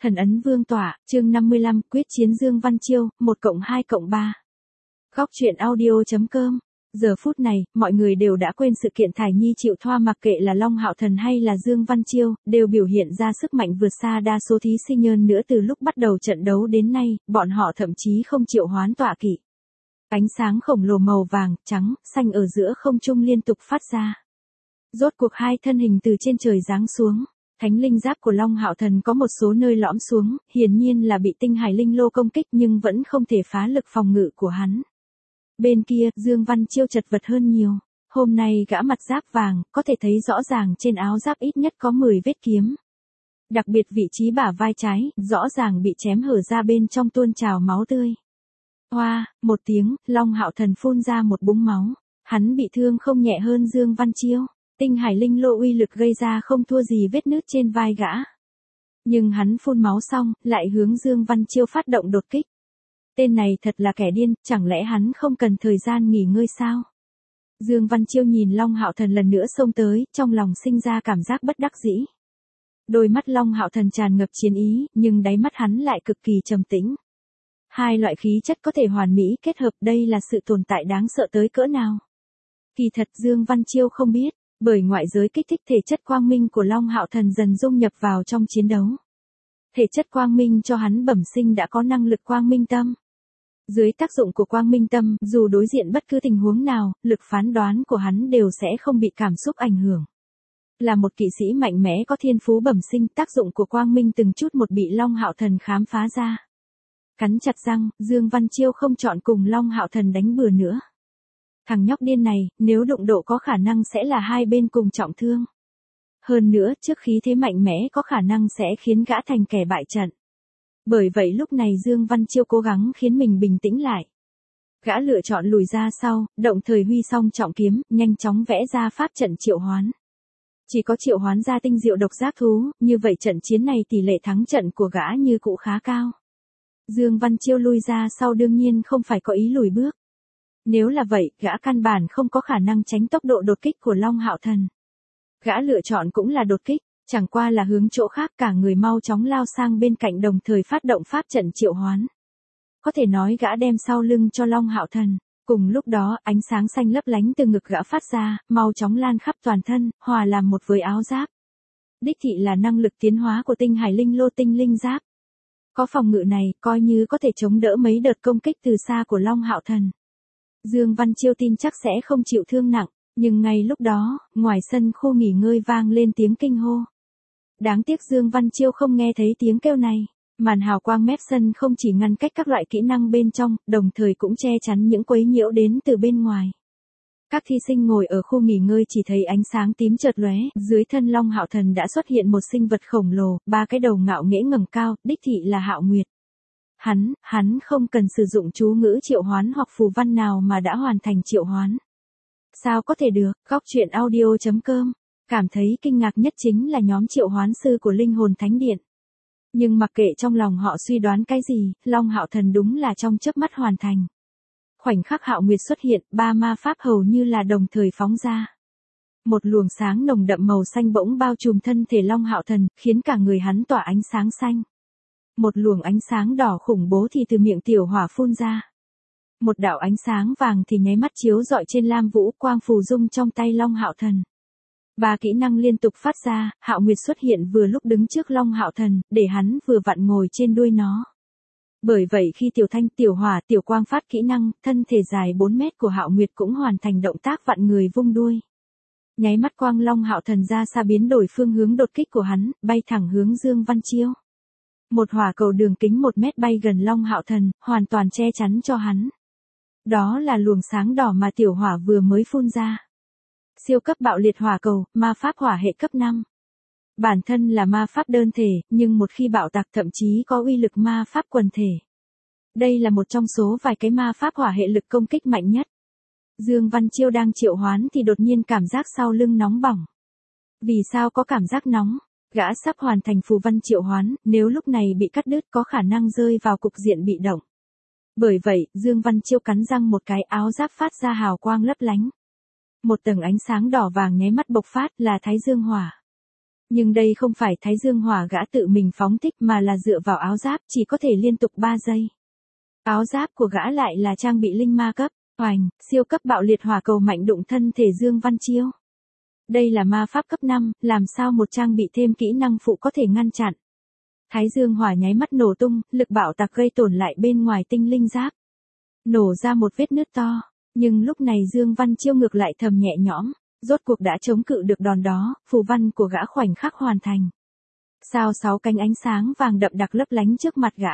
Thần ấn vương tỏa, chương 55, quyết chiến Dương Văn Chiêu, 1+2+3. Góc truyện audio.com. Giờ phút này, mọi người đều đã quên sự kiện Thải Nhi chịu thoa, mặc kệ là Long Hạo Thần hay là Dương Văn Chiêu, đều biểu hiện ra sức mạnh vượt xa đa số thí sinh. Hơn nữa từ lúc bắt đầu trận đấu đến nay, bọn họ thậm chí không triệu hoán tọa kỵ. Ánh sáng khổng lồ màu vàng, trắng, xanh ở giữa không trung liên tục phát ra. Rốt cuộc hai thân hình từ trên trời giáng xuống. Thánh linh giáp của Long Hạo Thần có một số nơi lõm xuống, hiển nhiên là bị tinh hải linh lô công kích nhưng vẫn không thể phá lực phòng ngự của hắn. Bên kia, Dương Văn Chiêu chật vật hơn nhiều. Hôm nay gã mặt giáp vàng, có thể thấy rõ ràng trên áo giáp ít nhất có 10 vết kiếm. Đặc biệt vị trí bả vai trái, rõ ràng bị chém hở ra, bên trong tuôn trào máu tươi. Hoa, một tiếng, Long Hạo Thần phun ra một búng máu. Hắn bị thương không nhẹ hơn Dương Văn Chiêu. Tinh hải linh lô uy lực gây ra không thua gì vết nứt trên vai gã. Nhưng hắn phun máu xong, lại hướng Dương Văn Chiêu phát động đột kích. Tên này thật là kẻ điên, chẳng lẽ hắn không cần thời gian nghỉ ngơi sao? Dương Văn Chiêu nhìn Long Hạo Thần lần nữa xông tới, trong lòng sinh ra cảm giác bất đắc dĩ. Đôi mắt Long Hạo Thần tràn ngập chiến ý, nhưng đáy mắt hắn lại cực kỳ trầm tĩnh. Hai loại khí chất có thể hoàn mỹ kết hợp, đây là sự tồn tại đáng sợ tới cỡ nào? Kỳ thật Dương Văn Chiêu không biết. Bởi ngoại giới kích thích thể chất quang minh của Long Hạo Thần dần dung nhập vào trong chiến đấu. Thể chất quang minh cho hắn bẩm sinh đã có năng lực quang minh tâm. Dưới tác dụng của quang minh tâm, dù đối diện bất cứ tình huống nào, lực phán đoán của hắn đều sẽ không bị cảm xúc ảnh hưởng. Là một kỵ sĩ mạnh mẽ có thiên phú bẩm sinh, tác dụng của quang minh từng chút một bị Long Hạo Thần khám phá ra. Cắn chặt răng, Dương Văn Chiêu không chọn cùng Long Hạo Thần đánh bừa nữa. Thằng nhóc điên này, nếu đụng độ có khả năng sẽ là hai bên cùng trọng thương. Hơn nữa, trước khí thế mạnh mẽ có khả năng sẽ khiến gã thành kẻ bại trận. Bởi vậy lúc này Dương Văn Chiêu cố gắng khiến mình bình tĩnh lại. Gã lựa chọn lùi ra sau, động thời huy song trọng kiếm, nhanh chóng vẽ ra pháp trận triệu hoán. Chỉ có triệu hoán ra tinh diệu độc giác thú, như vậy trận chiến này tỷ lệ thắng trận của gã như cũ khá cao. Dương Văn Chiêu lui ra sau đương nhiên không phải có ý lùi bước. Nếu là vậy, gã căn bản không có khả năng tránh tốc độ đột kích của Long Hạo Thần. Gã lựa chọn cũng là đột kích, chẳng qua là hướng chỗ khác, cả người mau chóng lao sang bên cạnh đồng thời phát động pháp trận triệu hoán. Có thể nói gã đem sau lưng cho Long Hạo Thần. Cùng lúc đó, ánh sáng xanh lấp lánh từ ngực gã phát ra, mau chóng lan khắp toàn thân, hòa làm một với áo giáp. Đích thị là năng lực tiến hóa của tinh hải linh lô tinh linh giáp. Có phòng ngự này, coi như có thể chống đỡ mấy đợt công kích từ xa của Long Hạo Thần. Dương Văn Chiêu tin chắc sẽ không chịu thương nặng, nhưng ngay lúc đó, ngoài sân khu nghỉ ngơi vang lên tiếng kinh hô. Đáng tiếc Dương Văn Chiêu không nghe thấy tiếng kêu này, màn hào quang mép sân không chỉ ngăn cách các loại kỹ năng bên trong, đồng thời cũng che chắn những quấy nhiễu đến từ bên ngoài. Các thí sinh ngồi ở khu nghỉ ngơi chỉ thấy ánh sáng tím chợt lóe, dưới thân Long Hạo Thần đã xuất hiện một sinh vật khổng lồ, ba cái đầu ngạo nghễ ngẩng cao, đích thị là Hạo Nguyệt. Hắn không cần sử dụng chú ngữ triệu hoán hoặc phù văn nào mà đã hoàn thành triệu hoán. Sao có thể được? Góc truyện audio.com. Cảm thấy kinh ngạc nhất chính là nhóm triệu hoán sư của Linh Hồn Thánh Điện. Nhưng mặc kệ trong lòng họ suy đoán cái gì, Long Hạo Thần đúng là trong chớp mắt hoàn thành. Khoảnh khắc Hạo Nguyệt xuất hiện, ba ma pháp hầu như là đồng thời phóng ra. Một luồng sáng nồng đậm màu xanh bỗng bao trùm thân thể Long Hạo Thần, khiến cả người hắn tỏa ánh sáng xanh. Một luồng ánh sáng đỏ khủng bố thì từ miệng tiểu hỏa phun ra. Một đạo ánh sáng vàng thì nháy mắt chiếu rọi trên lam vũ quang phù dung trong tay Long Hạo Thần. Ba kỹ năng liên tục phát ra, Hạo Nguyệt xuất hiện vừa lúc đứng trước Long Hạo Thần, để hắn vừa vặn ngồi trên đuôi nó. Bởi vậy khi tiểu thanh, tiểu hỏa, tiểu quang phát kỹ năng, thân thể dài 4 mét của Hạo Nguyệt cũng hoàn thành động tác vặn người vung đuôi. Nháy mắt quang Long Hạo Thần ra xa biến đổi phương hướng đột kích của hắn, bay thẳng hướng Dương Văn Chiêu. Một hỏa cầu đường kính 1 mét bay gần Long Hạo Thần, hoàn toàn che chắn cho hắn. Đó là luồng sáng đỏ mà tiểu hỏa vừa mới phun ra. Siêu cấp bạo liệt hỏa cầu, ma pháp hỏa hệ cấp 5. Bản thân là ma pháp đơn thể, nhưng một khi bạo tạc thậm chí có uy lực ma pháp quần thể. Đây là một trong số vài cái ma pháp hỏa hệ lực công kích mạnh nhất. Dương Văn Chiêu đang triệu hoán thì đột nhiên cảm giác sau lưng nóng bỏng. Vì sao có cảm giác nóng? Gã sắp hoàn thành phù văn triệu hoán, nếu lúc này bị cắt đứt có khả năng rơi vào cục diện bị động. Bởi vậy, Dương Văn Chiêu cắn răng một cái, áo giáp phát ra hào quang lấp lánh. Một tầng ánh sáng đỏ vàng nháy mắt bộc phát là Thái Dương Hỏa. Nhưng đây không phải Thái Dương Hỏa gã tự mình phóng thích mà là dựa vào áo giáp chỉ có thể liên tục 3 giây. Áo giáp của gã lại là trang bị linh ma cấp, oành, siêu cấp bạo liệt hỏa cầu mạnh đụng thân thể Dương Văn Chiêu. Đây là ma pháp cấp 5, làm sao một trang bị thêm kỹ năng phụ có thể ngăn chặn. Thái Dương Hỏa nháy mắt nổ tung, lực bạo tạc gây tổn lại bên ngoài tinh linh giáp. Nổ ra một vết nứt to, nhưng lúc này Dương Văn Chiêu ngược lại thầm nhẹ nhõm, rốt cuộc đã chống cự được đòn đó, phù văn của gã khoảnh khắc hoàn thành. Sao 6 cánh ánh sáng vàng đậm đặc lấp lánh trước mặt gã.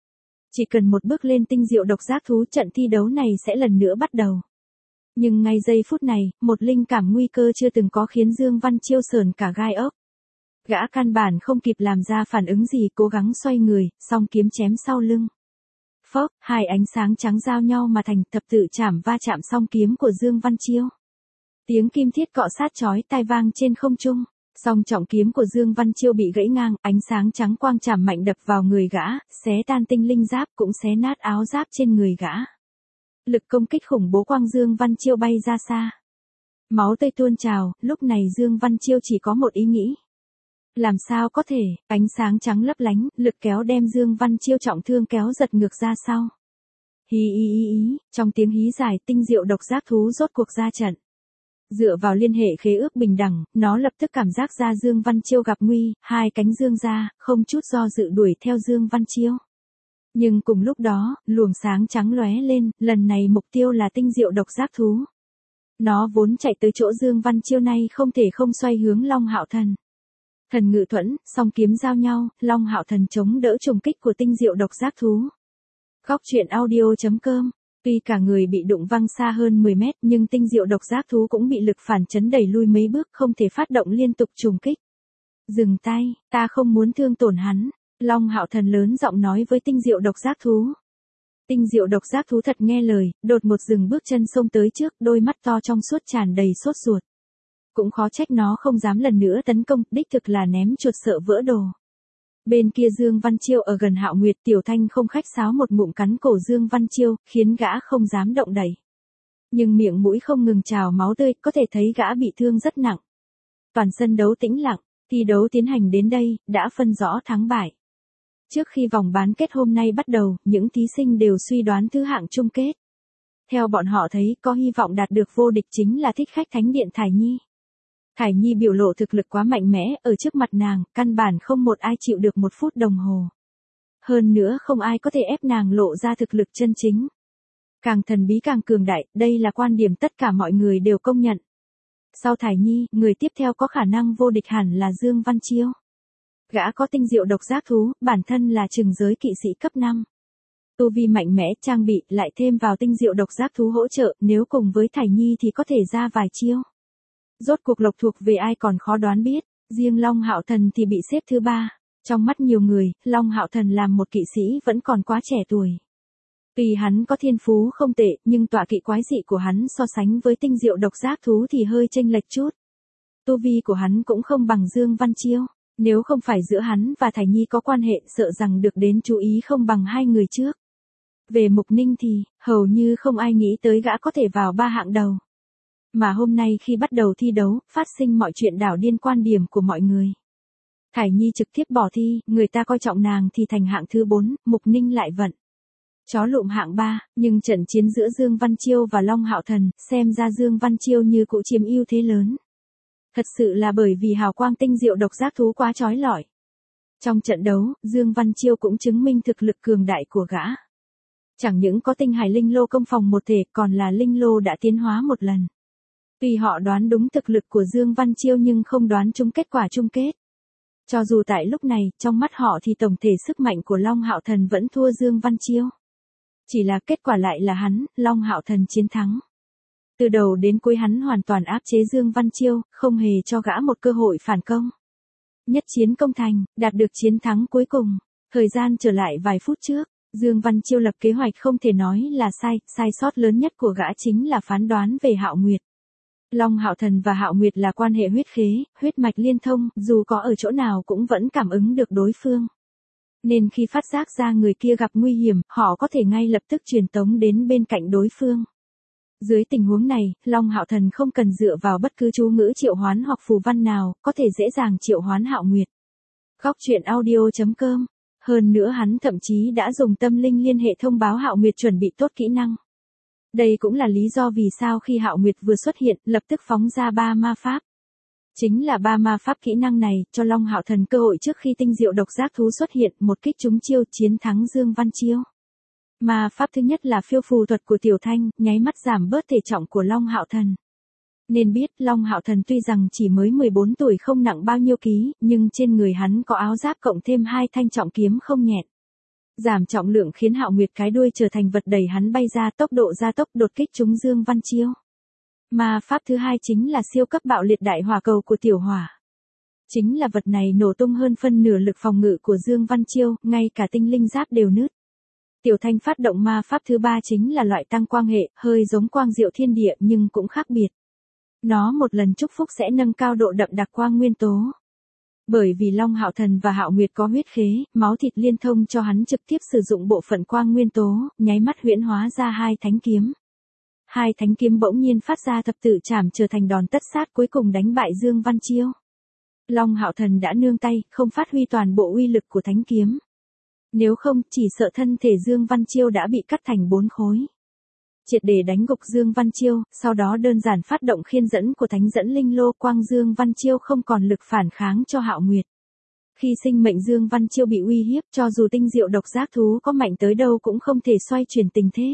Chỉ cần một bước lên tinh diệu độc giác thú, trận thi đấu này sẽ lần nữa bắt đầu. Nhưng ngay giây phút này, một linh cảm nguy cơ chưa từng có khiến Dương Văn Chiêu sởn cả gai ốc. Gã căn bản không kịp làm ra phản ứng gì, cố gắng xoay người, song kiếm chém sau lưng. Phốc, hai ánh sáng trắng giao nhau mà thành, thập tự chạm va chạm song kiếm của Dương Văn Chiêu. Tiếng kim thiết cọ sát chói tai vang trên không trung. Song trọng kiếm của Dương Văn Chiêu bị gãy ngang, ánh sáng trắng quang chạm mạnh đập vào người gã, xé tan tinh linh giáp cũng xé nát áo giáp trên người gã. Lực công kích khủng bố quang Dương Văn Chiêu bay ra xa. Máu tươi tuôn trào, lúc này Dương Văn Chiêu chỉ có một ý nghĩ. Làm sao có thể, ánh sáng trắng lấp lánh, lực kéo đem Dương Văn Chiêu trọng thương kéo giật ngược ra sau. Hí ý ý ý, trong tiếng hí dài tinh diệu độc giác thú rốt cuộc ra trận. Dựa vào liên hệ khế ước bình đẳng, nó lập tức cảm giác ra Dương Văn Chiêu gặp nguy, hai cánh dương ra, không chút do dự đuổi theo Dương Văn Chiêu. Nhưng cùng lúc đó, luồng sáng trắng lóe lên, lần này mục tiêu là tinh diệu độc giác thú. Nó vốn chạy tới chỗ Dương Văn Chiêu nay không thể không xoay hướng Long Hạo Thần. Thần ngự thuẫn, song kiếm giao nhau, Long Hạo Thần chống đỡ trùng kích của tinh diệu độc giác thú. Góc truyện audio.com. Tuy cả người bị đụng văng xa hơn 10 mét nhưng tinh diệu độc giác thú cũng bị lực phản chấn đẩy lui mấy bước, không thể phát động liên tục trùng kích. Dừng tay, ta không muốn thương tổn hắn. Long Hạo Thần lớn giọng nói với tinh diệu độc giác thú. Tinh diệu độc giác thú thật nghe lời, đột một dừng bước chân xông tới trước, đôi mắt to trong suốt tràn đầy sốt ruột. Cũng khó trách nó không dám lần nữa tấn công, đích thực là ném chuột sợ vỡ đồ. Bên kia Dương Văn Chiêu ở gần Hạo Nguyệt, Tiểu Thanh không khách sáo một ngụm cắn cổ Dương Văn Chiêu, khiến gã không dám động đậy. Nhưng miệng mũi không ngừng trào máu tươi, có thể thấy gã bị thương rất nặng. Toàn sân đấu tĩnh lặng, thi đấu tiến hành đến đây, đã phân rõ thắng bại. Trước khi vòng bán kết hôm nay bắt đầu, những thí sinh đều suy đoán thứ hạng chung kết. Theo bọn họ thấy, có hy vọng đạt được vô địch chính là thích khách Thánh Điện Thải Nhi. Thải Nhi biểu lộ thực lực quá mạnh mẽ, ở trước mặt nàng, căn bản không một ai chịu được 1 phút đồng hồ. Hơn nữa không ai có thể ép nàng lộ ra thực lực chân chính. Càng thần bí càng cường đại, đây là quan điểm tất cả mọi người đều công nhận. Sau Thải Nhi, người tiếp theo có khả năng vô địch hẳn là Dương Văn Chiêu. Gã có tinh diệu độc giác thú, bản thân là trừng giới kỵ sĩ cấp 5. Tu vi mạnh mẽ, trang bị, lại thêm vào tinh diệu độc giác thú hỗ trợ, nếu cùng với Thải Nhi thì có thể ra vài chiêu. Rốt cuộc lộc thuộc về ai còn khó đoán biết, riêng Long Hạo Thần thì bị xếp thứ 3. Trong mắt nhiều người, Long Hạo Thần làm một kỵ sĩ vẫn còn quá trẻ tuổi. Tuy hắn có thiên phú không tệ, nhưng tọa kỵ quái dị của hắn so sánh với tinh diệu độc giác thú thì hơi chênh lệch chút. Tu vi của hắn cũng không bằng Dương Văn Chiêu, nếu không phải giữa hắn và Thải Nhi có quan hệ, sợ rằng được đến chú ý không bằng hai người trước. Về Mục Ninh thì, hầu như không ai nghĩ tới gã có thể vào 3 hạng đầu. Mà hôm nay khi bắt đầu thi đấu, phát sinh mọi chuyện đảo điên quan điểm của mọi người. Thải Nhi trực tiếp bỏ thi, người ta coi trọng nàng thì thành hạng thứ 4, Mục Ninh lại vận. Chó lụm hạng 3, nhưng trận chiến giữa Dương Văn Chiêu và Long Hạo Thần, xem ra Dương Văn Chiêu như cũ chiếm ưu thế lớn. Thật sự là bởi vì hào quang tinh diệu độc giác thú quá chói lọi. Trong trận đấu, Dương Văn Chiêu cũng chứng minh thực lực cường đại của gã. Chẳng những có tinh hải linh lô công phòng một thể, còn là linh lô đã tiến hóa một lần. Tuy họ đoán đúng thực lực của Dương Văn Chiêu nhưng không đoán trúng kết quả chung kết. Cho dù tại lúc này, trong mắt họ thì tổng thể sức mạnh của Long Hạo Thần vẫn thua Dương Văn Chiêu. Chỉ là kết quả lại là hắn, Long Hạo Thần chiến thắng. Từ đầu đến cuối hắn hoàn toàn áp chế Dương Văn Chiêu, không hề cho gã một cơ hội phản công. Nhất chiến công thành, đạt được chiến thắng cuối cùng. Thời gian trở lại vài phút trước, Dương Văn Chiêu lập kế hoạch không thể nói là sai sót lớn nhất của gã chính là phán đoán về Hạo Nguyệt. Long Hạo Thần và Hạo Nguyệt là quan hệ huyết khế, huyết mạch liên thông, dù có ở chỗ nào cũng vẫn cảm ứng được đối phương. Nên khi phát giác ra người kia gặp nguy hiểm, họ có thể ngay lập tức truyền tống đến bên cạnh đối phương. Dưới tình huống này, Long Hạo Thần không cần dựa vào bất cứ chú ngữ triệu hoán hoặc phù văn nào, có thể dễ dàng triệu hoán Hạo Nguyệt. Góc truyện audio.com. Hơn nữa hắn thậm chí đã dùng tâm linh liên hệ thông báo Hạo Nguyệt chuẩn bị tốt kỹ năng. Đây cũng là lý do vì sao khi Hạo Nguyệt vừa xuất hiện, lập tức phóng ra 3 ma pháp. Chính là 3 ma pháp kỹ năng này, cho Long Hạo Thần cơ hội trước khi tinh diệu độc giác thú xuất hiện, một kích trúng chiêu chiến thắng Dương Văn Chiêu. Ma pháp thứ nhất là phiêu phù thuật của Tiểu Thanh, nháy mắt giảm bớt thể trọng của Long Hạo Thần. Nên biết, Long Hạo Thần tuy rằng chỉ mới 14 tuổi không nặng bao nhiêu ký, nhưng trên người hắn có áo giáp cộng thêm 2 thanh trọng kiếm không nhẹn. Giảm trọng lượng khiến Hạo Nguyệt cái đuôi trở thành vật đẩy hắn bay ra, tốc độ gia tốc đột kích trúng Dương Văn Chiêu. Ma pháp thứ hai chính là siêu cấp bạo liệt đại hỏa cầu của Tiểu Hỏa. Chính là vật này nổ tung hơn phân nửa lực phòng ngự của Dương Văn Chiêu, ngay cả tinh linh giáp đều nứt. Tiểu Thanh phát động ma pháp thứ ba chính là loại tăng quang hệ, hơi giống quang diệu thiên địa nhưng cũng khác biệt. Nó một lần chúc phúc sẽ nâng cao độ đậm đặc quang nguyên tố. Bởi vì Long Hạo Thần và Hạo Nguyệt có huyết khế, máu thịt liên thông cho hắn trực tiếp sử dụng bộ phận quang nguyên tố, nháy mắt huyễn hóa ra 2 thánh kiếm. 2 thánh kiếm bỗng nhiên phát ra thập tự chảm trở thành đòn tất sát cuối cùng đánh bại Dương Văn Chiêu. Long Hạo Thần đã nương tay, không phát huy toàn bộ uy lực của thánh kiếm. Nếu không, chỉ sợ thân thể Dương Văn Chiêu đã bị cắt thành 4 khối. Triệt để đánh gục Dương Văn Chiêu, sau đó đơn giản phát động khiên dẫn của thánh dẫn linh lô quang Dương Văn Chiêu không còn lực phản kháng cho Hạo Nguyệt. Khi sinh mệnh Dương Văn Chiêu bị uy hiếp, cho dù tinh diệu độc giác thú có mạnh tới đâu cũng không thể xoay chuyển tình thế.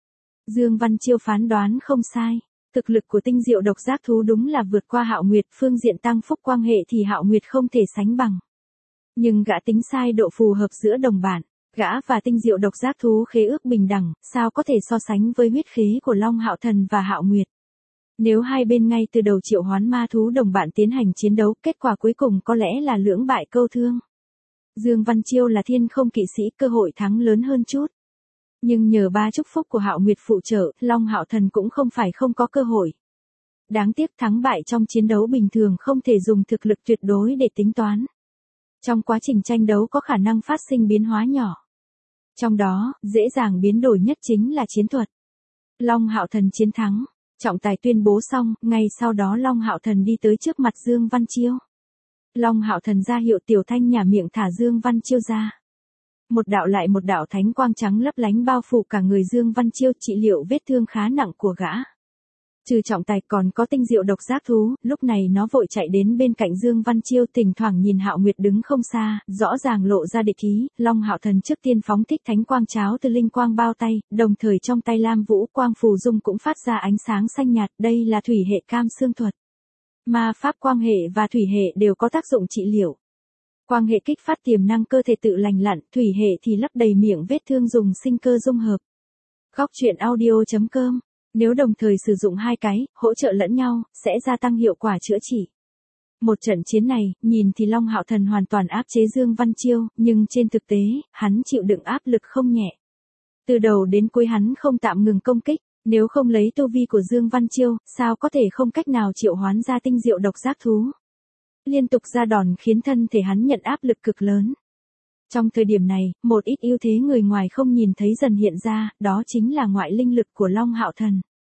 Dương Văn Chiêu phán đoán không sai. Thực lực của tinh diệu độc giác thú đúng là vượt qua Hạo Nguyệt, phương diện tăng phúc quang hệ thì Hạo Nguyệt không thể sánh bằng. Nhưng gã tính sai độ phù hợp giữa đồng bạn, gã và tinh diệu độc giác thú khế ước bình đẳng, sao có thể so sánh với huyết khế của Long Hạo Thần và Hạo Nguyệt. Nếu hai bên ngay từ đầu triệu hoán ma thú đồng bạn tiến hành chiến đấu, kết quả cuối cùng có lẽ là lưỡng bại câu thương. Dương Văn Chiêu là thiên không kỵ sĩ, cơ hội thắng lớn hơn chút. Nhưng nhờ 3 chúc phúc của Hạo Nguyệt phụ trợ, Long Hạo Thần cũng không phải không có cơ hội. Đáng tiếc thắng bại trong chiến đấu bình thường không thể dùng thực lực tuyệt đối để tính toán. Trong quá trình tranh đấu có khả năng phát sinh biến hóa nhỏ. Trong đó, dễ dàng biến đổi nhất chính là chiến thuật. Long Hạo Thần chiến thắng, trọng tài tuyên bố xong, ngay sau đó Long Hạo Thần đi tới trước mặt Dương Văn Chiêu. Long Hạo Thần ra hiệu Tiểu Thanh nhả miệng thả Dương Văn Chiêu ra. Một đạo lại một đạo thánh quang trắng lấp lánh bao phủ cả người Dương Văn Chiêu, trị liệu vết thương khá nặng của gã. Trừ trọng tài còn có tinh diệu độc giác thú, lúc này nó vội chạy đến bên cạnh Dương Văn Chiêu, thỉnh thoảng nhìn Hạo Nguyệt đứng không xa, rõ ràng lộ ra địch ý. Long Hạo Thần trước tiên phóng thích thánh quang cháo từ linh quang bao tay, đồng thời trong tay Lam Vũ quang phù dung cũng phát ra ánh sáng xanh nhạt, đây là thủy hệ cam xương thuật. Ma pháp quang hệ và thủy hệ đều có tác dụng trị liệu. Quang hệ kích phát tiềm năng cơ thể tự lành lặn, thủy hệ thì lấp đầy miệng vết thương dùng sinh cơ dung hợp. Góc truyện audio.com. Nếu đồng thời sử dụng 2 cái, hỗ trợ lẫn nhau, sẽ gia tăng hiệu quả chữa trị. Một trận chiến này, nhìn thì Long Hạo Thần hoàn toàn áp chế Dương Văn Chiêu, nhưng trên thực tế, hắn chịu đựng áp lực không nhẹ. Từ đầu đến cuối hắn không tạm ngừng công kích, nếu không lấy tu vi của Dương Văn Chiêu, sao có thể không cách nào triệu hoán ra tinh diệu độc giác thú. Liên tục ra đòn khiến thân thể hắn nhận áp lực cực lớn. Trong thời điểm này, một ít ưu thế người ngoài không nhìn thấy dần hiện ra, đó chính là ngoại linh lực của Long Hạo Thần.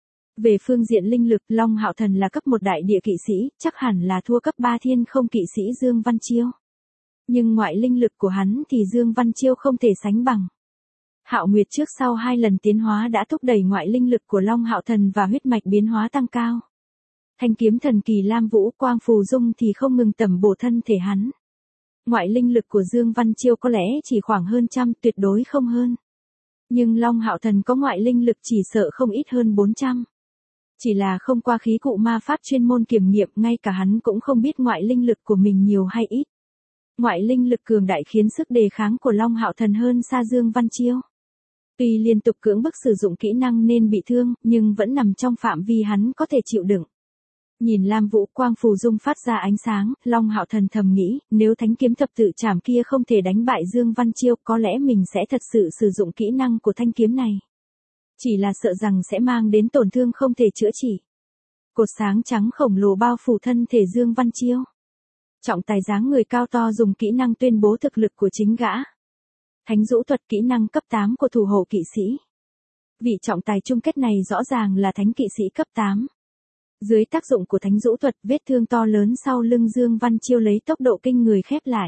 Về phương diện linh lực, Long Hạo Thần là cấp 1 đại địa kỵ sĩ, chắc hẳn là thua cấp 3 thiên không kỵ sĩ Dương Văn Chiêu. Nhưng ngoại linh lực của hắn thì Dương Văn Chiêu không thể sánh bằng. Hạo Nguyệt trước sau 2 lần tiến hóa đã thúc đẩy ngoại linh lực của Long Hạo Thần và huyết mạch biến hóa tăng cao. Thanh kiếm thần kỳ Lam Vũ quang phù dung thì không ngừng tẩm bổ thân thể hắn. Ngoại linh lực của Dương Văn Chiêu có lẽ chỉ khoảng hơn trăm, tuyệt đối không hơn. Nhưng Long Hạo Thần có ngoại linh lực chỉ sợ không ít hơn 400. Chỉ là không qua khí cụ ma pháp chuyên môn kiểm nghiệm, ngay cả hắn cũng không biết ngoại linh lực của mình nhiều hay ít. Ngoại linh lực cường đại khiến sức đề kháng của Long Hạo Thần hơn xa Dương Văn Chiêu. Tuy liên tục cưỡng bức sử dụng kỹ năng nên bị thương, nhưng vẫn nằm trong phạm vi hắn có thể chịu đựng. Nhìn Lam Vũ quang phù dung phát ra ánh sáng, Long Hạo Thần thầm nghĩ, nếu thánh kiếm thập tự chảm kia không thể đánh bại Dương Văn Chiêu, có lẽ mình sẽ thật sự sử dụng kỹ năng của thanh kiếm này. Chỉ là sợ rằng sẽ mang đến tổn thương không thể chữa trị. Cột sáng trắng khổng lồ bao phủ thân thể Dương Văn Chiêu. Trọng tài dáng người cao to dùng kỹ năng tuyên bố thực lực của chính gã. Thánh dũ thuật kỹ năng cấp 8 của thủ hộ kỵ sĩ. Vị trọng tài chung kết này rõ ràng là thánh kỵ sĩ cấp 8. Dưới tác dụng của thánh dũ thuật, vết thương to lớn sau lưng Dương Văn Chiêu lấy tốc độ kinh người khép lại.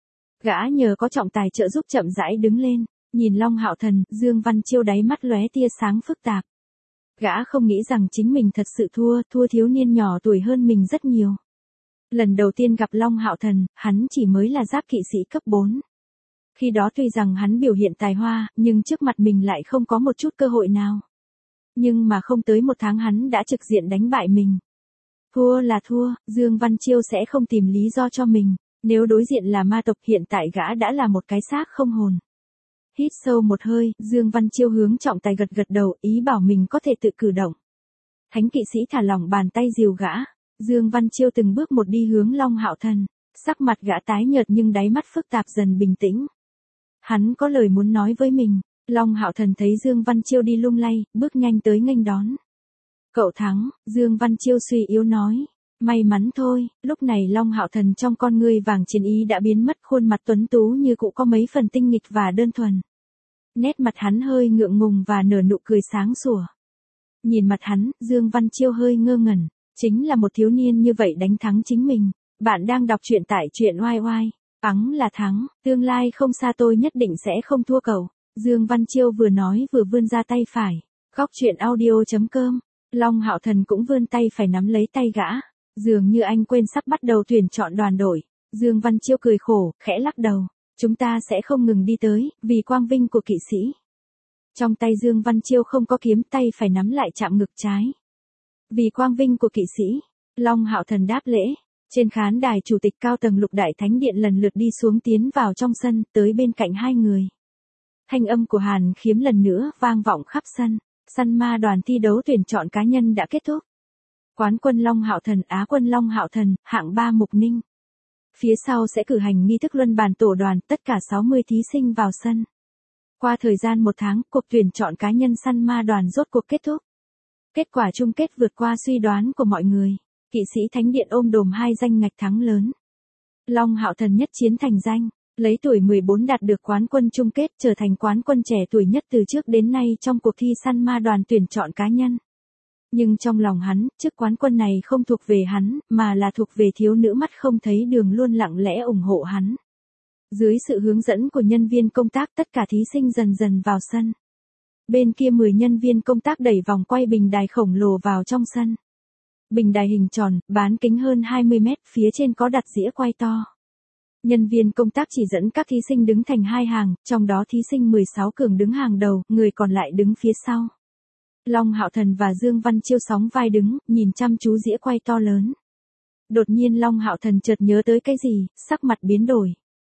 Gã nhờ có trọng tài trợ giúp chậm rãi đứng lên, nhìn Long Hạo Thần, Dương Văn Chiêu đáy mắt lóe tia sáng phức tạp. Gã không nghĩ rằng chính mình thật sự thua thiếu niên nhỏ tuổi hơn mình rất nhiều. Lần đầu tiên gặp Long Hạo Thần, hắn chỉ mới là giáp kỵ sĩ cấp 4. Khi đó tuy rằng hắn biểu hiện tài hoa, nhưng trước mặt mình lại không có một chút cơ hội nào. Nhưng mà không tới 1 tháng hắn đã trực diện đánh bại mình. Thua là thua, Dương Văn Chiêu sẽ không tìm lý do cho mình. Nếu đối diện là ma tộc, hiện tại gã đã là một cái xác không hồn. Hít sâu một hơi, Dương Văn Chiêu hướng trọng tài gật gật đầu, ý bảo mình có thể tự cử động. Thánh kỵ sĩ thả lỏng bàn tay dìu gã. Dương Văn Chiêu từng bước một đi hướng Long Hạo Thần. Sắc mặt gã tái nhợt nhưng đáy mắt phức tạp dần bình tĩnh. Hắn có lời muốn nói với mình. Long Hạo Thần thấy Dương Văn Chiêu đi lung lay, bước nhanh tới nghênh đón. Cậu thắng, Dương Văn Chiêu suy yếu nói. May mắn thôi, lúc này Long Hạo Thần trong con ngươi vàng chiến ý đã biến mất, khuôn mặt tuấn tú như cũ có mấy phần tinh nghịch và đơn thuần. Nét mặt hắn hơi ngượng ngùng và nở nụ cười sáng sủa. Nhìn mặt hắn, Dương Văn Chiêu hơi ngơ ngẩn, chính là một thiếu niên như vậy đánh thắng chính mình. Bạn đang đọc truyện tại truyện oai oai. Thắng là thắng, tương lai không xa tôi nhất định sẽ không thua cậu. Dương Văn Chiêu vừa nói vừa vươn ra tay phải. Góc truyện audio.com. Long Hạo Thần cũng vươn tay phải nắm lấy tay gã. Dường như anh quên sắp bắt đầu tuyển chọn đoàn đội. Dương Văn Chiêu cười khổ, khẽ lắc đầu. Chúng ta sẽ không ngừng đi tới, vì quang vinh của kỵ sĩ. Trong tay Dương Văn Chiêu không có kiếm, tay phải nắm lại chạm ngực trái. Vì quang vinh của kỵ sĩ. Long Hạo Thần đáp lễ. Trên khán đài chủ tịch cao tầng Lục Đại Thánh Điện lần lượt đi xuống tiến vào trong sân, tới bên cạnh hai người. Thanh âm của Hàn Khiếm lần nữa vang vọng khắp sân. Săn ma đoàn thi đấu tuyển chọn cá nhân đã kết thúc. Quán quân Long Hạo Thần, Á quân Long Hạo Thần, hạng 3 Mục Ninh. Phía sau sẽ cử hành nghi thức luân bàn tổ đoàn, tất cả 60 thí sinh vào sân. Qua thời gian 1 tháng, cuộc tuyển chọn cá nhân săn ma đoàn rốt cuộc kết thúc. Kết quả chung kết vượt qua suy đoán của mọi người. Kỵ sĩ Thánh Điện ôm đồm 2 danh ngạch thắng lớn. Long Hạo Thần nhất chiến thành danh, lấy tuổi 14 đạt được quán quân chung kết, trở thành quán quân trẻ tuổi nhất từ trước đến nay trong cuộc thi săn ma đoàn tuyển chọn cá nhân. Nhưng trong lòng hắn, chức quán quân này không thuộc về hắn, mà là thuộc về thiếu nữ mắt không thấy đường luôn lặng lẽ ủng hộ hắn. Dưới sự hướng dẫn của nhân viên công tác, tất cả thí sinh dần dần vào sân. Bên kia 10 nhân viên công tác đẩy vòng quay bình đài khổng lồ vào trong sân. Bình đài hình tròn, bán kính hơn 20 mét, phía trên có đặt dĩa quay to. Nhân viên công tác chỉ dẫn các thí sinh đứng thành 2 hàng, trong đó thí sinh 16 cường đứng hàng đầu, người còn lại đứng phía sau. Long Hạo Thần và Dương Văn Chiêu sóng vai đứng, nhìn chăm chú dĩa quay to lớn. Đột nhiên Long Hạo Thần chợt nhớ tới cái gì, sắc mặt biến đổi.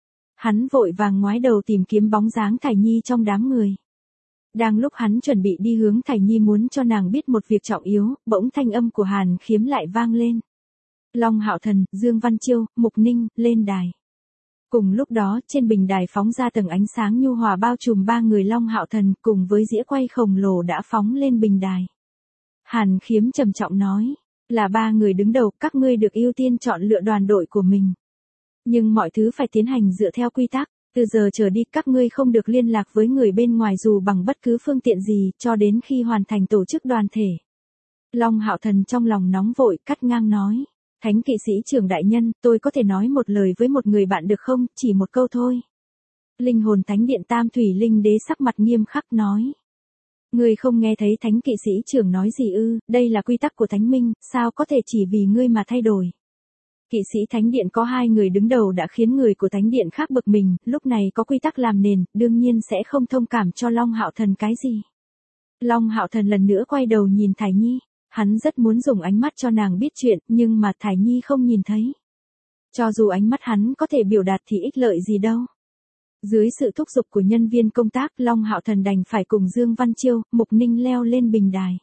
Hắn vội vàng ngoái đầu tìm kiếm bóng dáng Thải Nhi trong đám người. Đang lúc hắn chuẩn bị đi hướng Thải Nhi muốn cho nàng biết một việc trọng yếu, bỗng thanh âm của Hàn Khiếm lại vang lên. Long Hạo Thần, Dương Văn Chiêu, Mục Ninh, lên đài. Cùng lúc đó, trên bình đài phóng ra tầng ánh sáng nhu hòa bao trùm 3 người Long Hạo Thần cùng với dĩa quay khổng lồ đã phóng lên bình đài. Hàn Khiếm trầm trọng nói, là 3 người đứng đầu, các ngươi được ưu tiên chọn lựa đoàn đội của mình. Nhưng mọi thứ phải tiến hành dựa theo quy tắc, từ giờ trở đi các ngươi không được liên lạc với người bên ngoài dù bằng bất cứ phương tiện gì, cho đến khi hoàn thành tổ chức đoàn thể. Long Hạo Thần trong lòng nóng vội, cắt ngang nói. Thánh kỵ sĩ trưởng đại nhân, tôi có thể nói một lời với một người bạn được không, chỉ một câu thôi. Linh hồn Thánh Điện Tam Thủy Linh Đế sắc mặt nghiêm khắc nói. Ngươi không nghe thấy thánh kỵ sĩ trưởng nói gì ư, đây là quy tắc của Thánh Minh, sao có thể chỉ vì ngươi mà thay đổi. Kỵ sĩ Thánh Điện có 2 người đứng đầu đã khiến người của Thánh Điện khác bực mình, lúc này có quy tắc làm nền, đương nhiên sẽ không thông cảm cho Long Hạo Thần cái gì. Long Hạo Thần lần nữa quay đầu nhìn Thải Nhi. Hắn rất muốn dùng ánh mắt cho nàng biết chuyện, nhưng mà Thải Nhi không nhìn thấy. Cho dù ánh mắt hắn có thể biểu đạt thì ích lợi gì đâu. Dưới sự thúc giục của nhân viên công tác, Long Hạo Thần đành phải cùng Dương Văn Chiêu, Mục Ninh leo lên bình đài.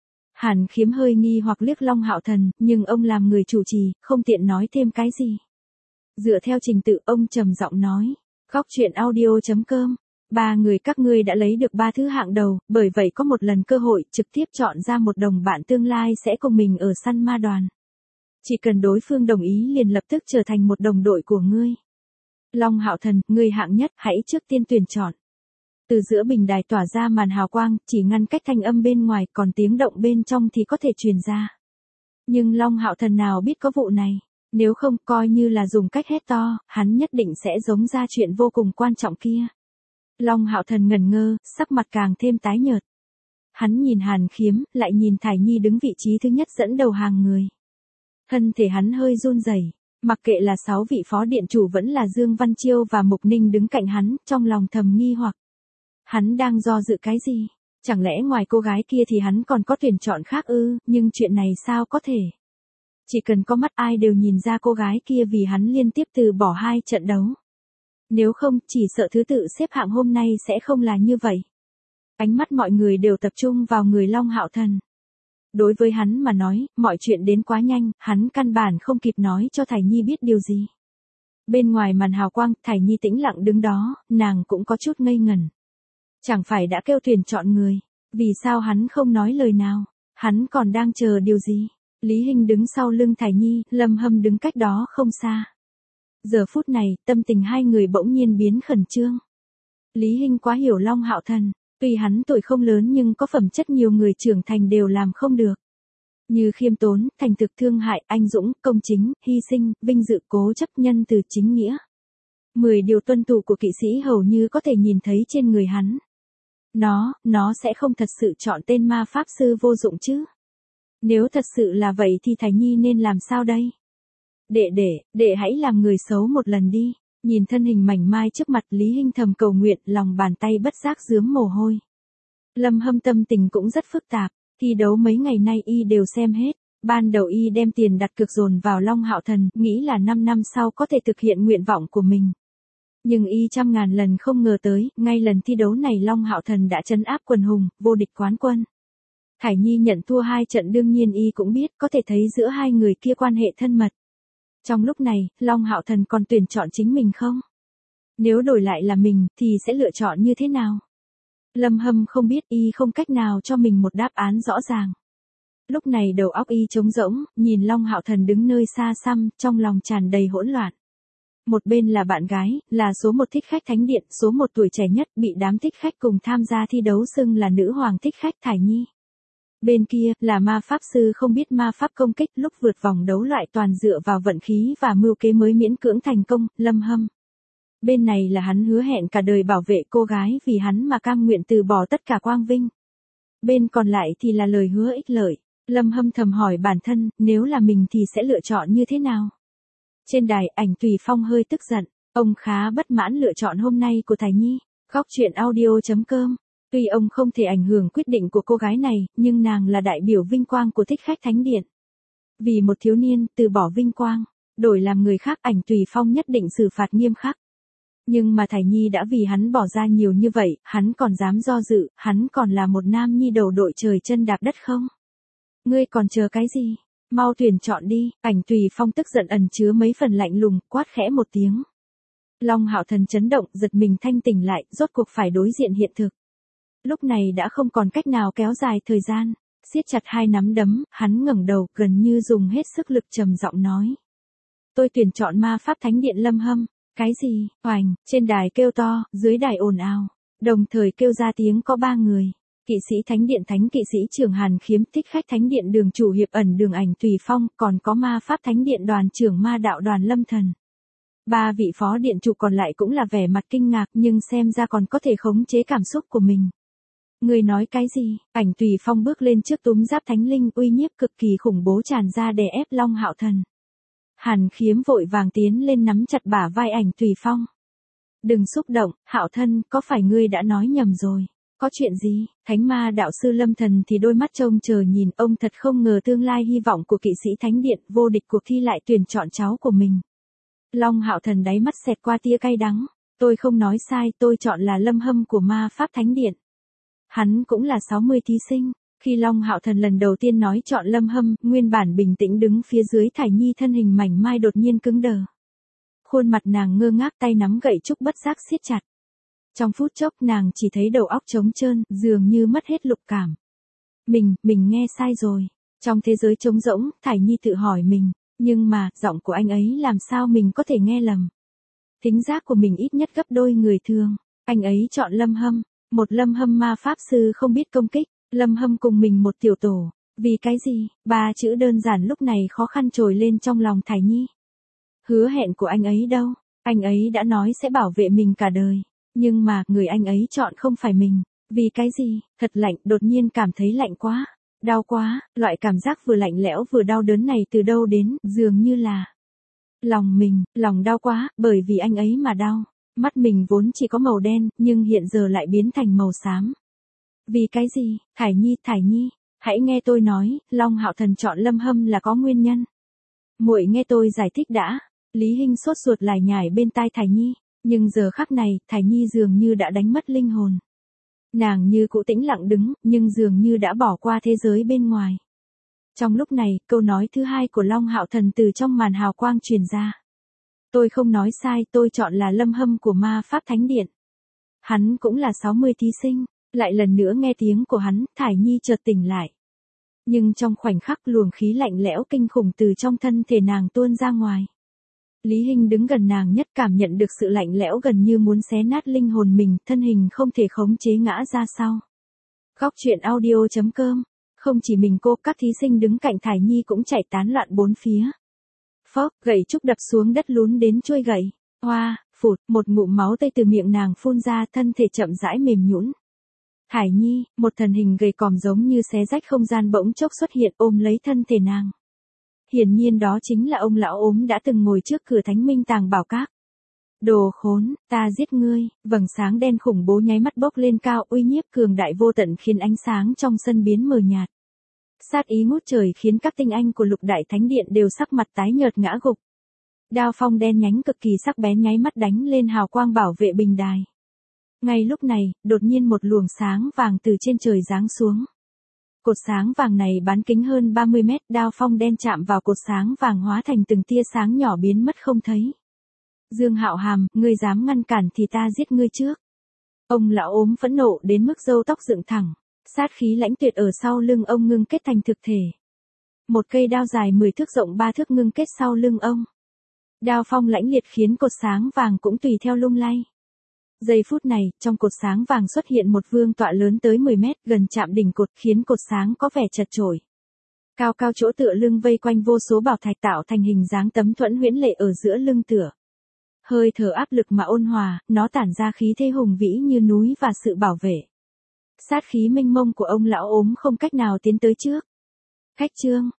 Hàn Khiếm hơi nghi hoặc liếc Long Hạo Thần, nhưng ông làm người chủ trì, không tiện nói thêm cái gì. Dựa theo trình tự, ông trầm giọng nói. Góc truyện audio.com. 3 người các ngươi đã lấy được 3 thứ hạng đầu, bởi vậy có một lần cơ hội trực tiếp chọn ra một đồng bạn tương lai sẽ cùng mình ở săn ma đoàn. Chỉ cần đối phương đồng ý liền lập tức trở thành một đồng đội của ngươi. Long Hạo Thần, ngươi hạng nhất, hãy trước tiên tuyển chọn. Từ giữa bình đài tỏa ra màn hào quang, chỉ ngăn cách thanh âm bên ngoài, còn tiếng động bên trong thì có thể truyền ra. Nhưng Long Hạo Thần nào biết có vụ này. Nếu không, coi như là dùng cách hét to, hắn nhất định sẽ giống ra chuyện vô cùng quan trọng kia. Long Hạo Thần ngẩn ngơ, sắc mặt càng thêm tái nhợt. Hắn nhìn Hàn Khiếm, lại nhìn Thải Nhi đứng vị trí thứ nhất dẫn đầu hàng người. Thân thể hắn hơi run rẩy, mặc kệ là 6 vị phó điện chủ vẫn là Dương Văn Chiêu và Mục Ninh đứng cạnh hắn, trong lòng thầm nghi hoặc. Hắn đang do dự cái gì? Chẳng lẽ ngoài cô gái kia thì hắn còn có tuyển chọn khác ư, nhưng chuyện này sao có thể? Chỉ cần có mắt ai đều nhìn ra cô gái kia vì hắn liên tiếp từ bỏ 2 trận đấu. Nếu không, chỉ sợ thứ tự xếp hạng hôm nay sẽ không là như vậy. Ánh mắt mọi người đều tập trung vào người Long Hạo Thần. Đối với hắn mà nói, mọi chuyện đến quá nhanh, hắn căn bản không kịp nói cho Thải Nhi biết điều gì. Bên ngoài màn hào quang, Thải Nhi tĩnh lặng đứng đó, nàng cũng có chút ngây ngẩn. Chẳng phải đã kêu tuyển chọn người, vì sao hắn không nói lời nào, hắn còn đang chờ điều gì? Lý Hinh đứng sau lưng Thải Nhi, Lâm Hâm đứng cách đó không xa. Giờ phút này, tâm tình hai người bỗng nhiên biến khẩn trương. Lý Hinh quá hiểu Long Hạo Thần, tuy hắn tuổi không lớn nhưng có phẩm chất nhiều người trưởng thành đều làm không được. Như khiêm tốn, thành thực, thương hại, anh dũng, công chính, hy sinh, vinh dự, cố chấp, nhân từ, chính nghĩa. 10 điều tuân thủ của kỵ sĩ hầu như có thể nhìn thấy trên người hắn. Nó sẽ không thật sự chọn tên ma pháp sư vô dụng chứ. Nếu thật sự là vậy thì Thải Nhi nên làm sao đây? Đệ hãy làm người xấu một lần đi. Nhìn thân hình mảnh mai trước mặt, Lý Hinh thầm cầu nguyện, lòng bàn tay bất giác rướm mồ hôi. Lâm Hâm tâm tình cũng rất phức tạp, thi đấu mấy ngày nay y đều xem hết. Ban đầu y đem tiền đặt cược dồn vào Long Hạo Thần, nghĩ là 5 năm sau có thể thực hiện nguyện vọng của mình. Nhưng y trăm ngàn lần không ngờ tới, ngay lần thi đấu này Long Hạo Thần đã trấn áp quần hùng, vô địch quán quân. Thải Nhi nhận thua 2 trận, đương nhiên y cũng biết, có thể thấy giữa hai người kia quan hệ thân mật. Trong lúc này, Long Hạo Thần còn tuyển chọn chính mình không? Nếu đổi lại là mình, thì sẽ lựa chọn như thế nào? Lâm Hâm không biết, y không cách nào cho mình một đáp án rõ ràng. Lúc này đầu óc y trống rỗng, nhìn Long Hạo Thần đứng nơi xa xăm, trong lòng tràn đầy hỗn loạn. Một bên là bạn gái, là số 1 thích khách thánh điện, số 1 tuổi trẻ nhất, bị đám thích khách cùng tham gia thi đấu xưng là nữ hoàng thích khách Thải Nhi. Bên kia, là ma pháp sư không biết ma pháp công kích, lúc vượt vòng đấu loại toàn dựa vào vận khí và mưu kế mới miễn cưỡng thành công, Lâm Hâm. Bên này là hắn hứa hẹn cả đời bảo vệ cô gái vì hắn mà cam nguyện từ bỏ tất cả quang vinh. Bên còn lại thì là lời hứa ích lợi. Lâm Hâm thầm hỏi bản thân, nếu là mình thì sẽ lựa chọn như thế nào? Trên đài, Ảnh Tùy Phong hơi tức giận, ông khá bất mãn lựa chọn hôm nay của Thải Nhi. Góc truyện audio.com. Tuy ông không thể ảnh hưởng quyết định của cô gái này, nhưng nàng là đại biểu vinh quang của thích khách thánh điện. Vì một thiếu niên, từ bỏ vinh quang, đổi làm người khác, Ảnh Tùy Phong nhất định xử phạt nghiêm khắc. Nhưng mà Thải Nhi đã vì hắn bỏ ra nhiều như vậy, hắn còn dám do dự, hắn còn là một nam nhi đầu đội trời chân đạp đất không? Ngươi còn chờ cái gì? Mau tuyển chọn đi. Ảnh Tùy Phong tức giận ẩn chứa mấy phần lạnh lùng, quát khẽ một tiếng. Long Hạo Thần chấn động, giật mình thanh tỉnh lại, rốt cuộc phải đối diện hiện thực. Lúc này đã không còn cách nào kéo dài thời gian, siết chặt 2 nắm đấm, hắn ngẩng đầu, gần như dùng hết sức lực trầm giọng nói. Tôi tuyển chọn ma pháp thánh điện Lâm Hâm. Cái gì? Oành, trên đài kêu to, dưới đài ồn ào, đồng thời kêu ra tiếng có 3 người. Kỵ sĩ thánh điện thánh kỵ sĩ trưởng Hàn Khiếm, thích khách thánh điện đường chủ hiệp ẩn đường Ảnh Tùy Phong, còn có ma pháp thánh điện đoàn trưởng ma đạo đoàn Lâm Thần. 3 vị phó điện chủ còn lại cũng là vẻ mặt kinh ngạc, nhưng xem ra còn có thể khống chế cảm xúc của mình. Người nói cái gì? Ảnh Tùy Phong bước lên trước túm giáp thánh linh, uy nhiếp cực kỳ khủng bố tràn ra đè ép Long Hạo Thần. Hàn Khiếm vội vàng tiến lên nắm chặt bả vai Ảnh Tùy Phong. Đừng xúc động, Hạo Thân, có phải ngươi đã nói nhầm rồi? Có chuyện gì? Thánh ma đạo sư Lâm Thần thì đôi mắt trông chờ nhìn, ông thật không ngờ tương lai hy vọng của kỵ sĩ thánh điện vô địch cuộc thi lại tuyển chọn cháu của mình. Long Hạo Thần đáy mắt xẹt qua tia cay đắng. Tôi không nói sai, tôi chọn là Lâm Hâm của ma pháp thánh điện. Hắn cũng là 60 thí sinh. Khi Long Hạo Thần lần đầu tiên nói chọn Lâm Hâm, nguyên bản bình tĩnh đứng phía dưới Thải Nhi thân hình mảnh mai đột nhiên cứng đờ. Khuôn mặt nàng ngơ ngác, tay nắm gậy trúc bất giác siết chặt. Trong phút chốc nàng chỉ thấy đầu óc trống trơn, dường như mất hết lục cảm. Mình nghe sai rồi. Trong thế giới trống rỗng, Thải Nhi tự hỏi mình, nhưng mà, giọng của anh ấy làm sao mình có thể nghe lầm. Thính giác của mình ít nhất gấp đôi người thường. Anh ấy chọn Lâm Hâm. Một Lâm Hâm ma pháp sư không biết công kích, Lâm Hâm cùng mình một tiểu tổ. Vì cái gì? Ba chữ đơn giản lúc này khó khăn trồi lên trong lòng Thải Nhi. Hứa hẹn của anh ấy đâu? Anh ấy đã nói sẽ bảo vệ mình cả đời. Nhưng mà, người anh ấy chọn không phải mình. Vì cái gì? Thật lạnh, đột nhiên cảm thấy lạnh quá. Đau quá, loại cảm giác vừa lạnh lẽo vừa đau đớn này từ đâu đến, dường như là lòng mình, lòng đau quá, bởi vì anh ấy mà đau. Mắt mình vốn chỉ có màu đen, nhưng hiện giờ lại biến thành màu xám. Vì cái gì? Thải Nhi, hãy nghe tôi nói, Long Hạo Thần chọn Lâm Hâm là có nguyên nhân. Muội nghe tôi giải thích đã. Lý Hinh sốt ruột lải nhải bên tai Thải Nhi, nhưng giờ khắc này, Thải Nhi dường như đã đánh mất linh hồn. Nàng như cũ tĩnh lặng đứng, nhưng dường như đã bỏ qua thế giới bên ngoài. Trong lúc này, câu nói thứ hai của Long Hạo Thần từ trong màn hào quang truyền ra. Tôi không nói sai, tôi chọn là Lâm Hâm của Ma Pháp Thánh Điện. Hắn cũng là 60 thí sinh, lại lần nữa nghe tiếng của hắn, Thải Nhi chợt tỉnh lại. Nhưng trong khoảnh khắc luồng khí lạnh lẽo kinh khủng từ trong thân thể nàng tuôn ra ngoài. Lý Hinh đứng gần nàng nhất cảm nhận được sự lạnh lẽo gần như muốn xé nát linh hồn mình, thân hình không thể khống chế ngã ra sau. Góc truyện audio.com. Không chỉ mình cô, các thí sinh đứng cạnh Thải Nhi cũng chạy tán loạn bốn phía. Phốc, gậy trúc đập xuống đất lún đến chuôi gậy. Hoa, phụt, một ngụm máu tươi từ miệng nàng phun ra, thân thể chậm rãi mềm nhũn. Thải Nhi, một thần hình gầy còm giống như xé rách không gian bỗng chốc xuất hiện ôm lấy thân thể nàng. Hiển nhiên đó chính là ông lão ốm đã từng ngồi trước cửa Thánh Minh Tàng Bảo Các. Đồ khốn, ta giết ngươi, vầng sáng đen khủng bố nháy mắt bốc lên cao, uy nhiếp cường đại vô tận khiến ánh sáng trong sân biến mờ nhạt. Sát ý ngút trời khiến các tinh anh của Lục Đại Thánh Điện đều sắc mặt tái nhợt ngã gục. Đao phong đen nhánh cực kỳ sắc bén nháy mắt đánh lên hào quang bảo vệ bình đài. Ngay lúc này, đột nhiên một luồng sáng vàng từ trên trời giáng xuống. Cột sáng vàng này bán kính hơn 30 mét, đao phong đen chạm vào cột sáng vàng hóa thành từng tia sáng nhỏ biến mất không thấy. Dương Hạo Hàm, ngươi dám ngăn cản thì ta giết ngươi trước. Ông lão ốm phẫn nộ đến mức râu tóc dựng thẳng, sát khí lãnh tuyệt ở sau lưng ông ngưng kết thành thực thể. Một cây đao dài 10 thước rộng 3 thước ngưng kết sau lưng ông. Đao phong lãnh liệt khiến cột sáng vàng cũng tùy theo lung lay. Giây phút này, trong cột sáng vàng xuất hiện một vương tọa lớn tới 10 mét, gần chạm đỉnh cột khiến cột sáng có vẻ chật chội. Cao cao chỗ tựa lưng vây quanh vô số bảo thạch tạo thành hình dáng tấm thuẫn huyễn lệ ở giữa lưng tựa. Hơi thở áp lực mà ôn hòa, nó tản ra khí thế hùng vĩ như núi và sự bảo vệ. Sát khí mênh mông của ông lão ốm không cách nào tiến tới trước. Khách trương,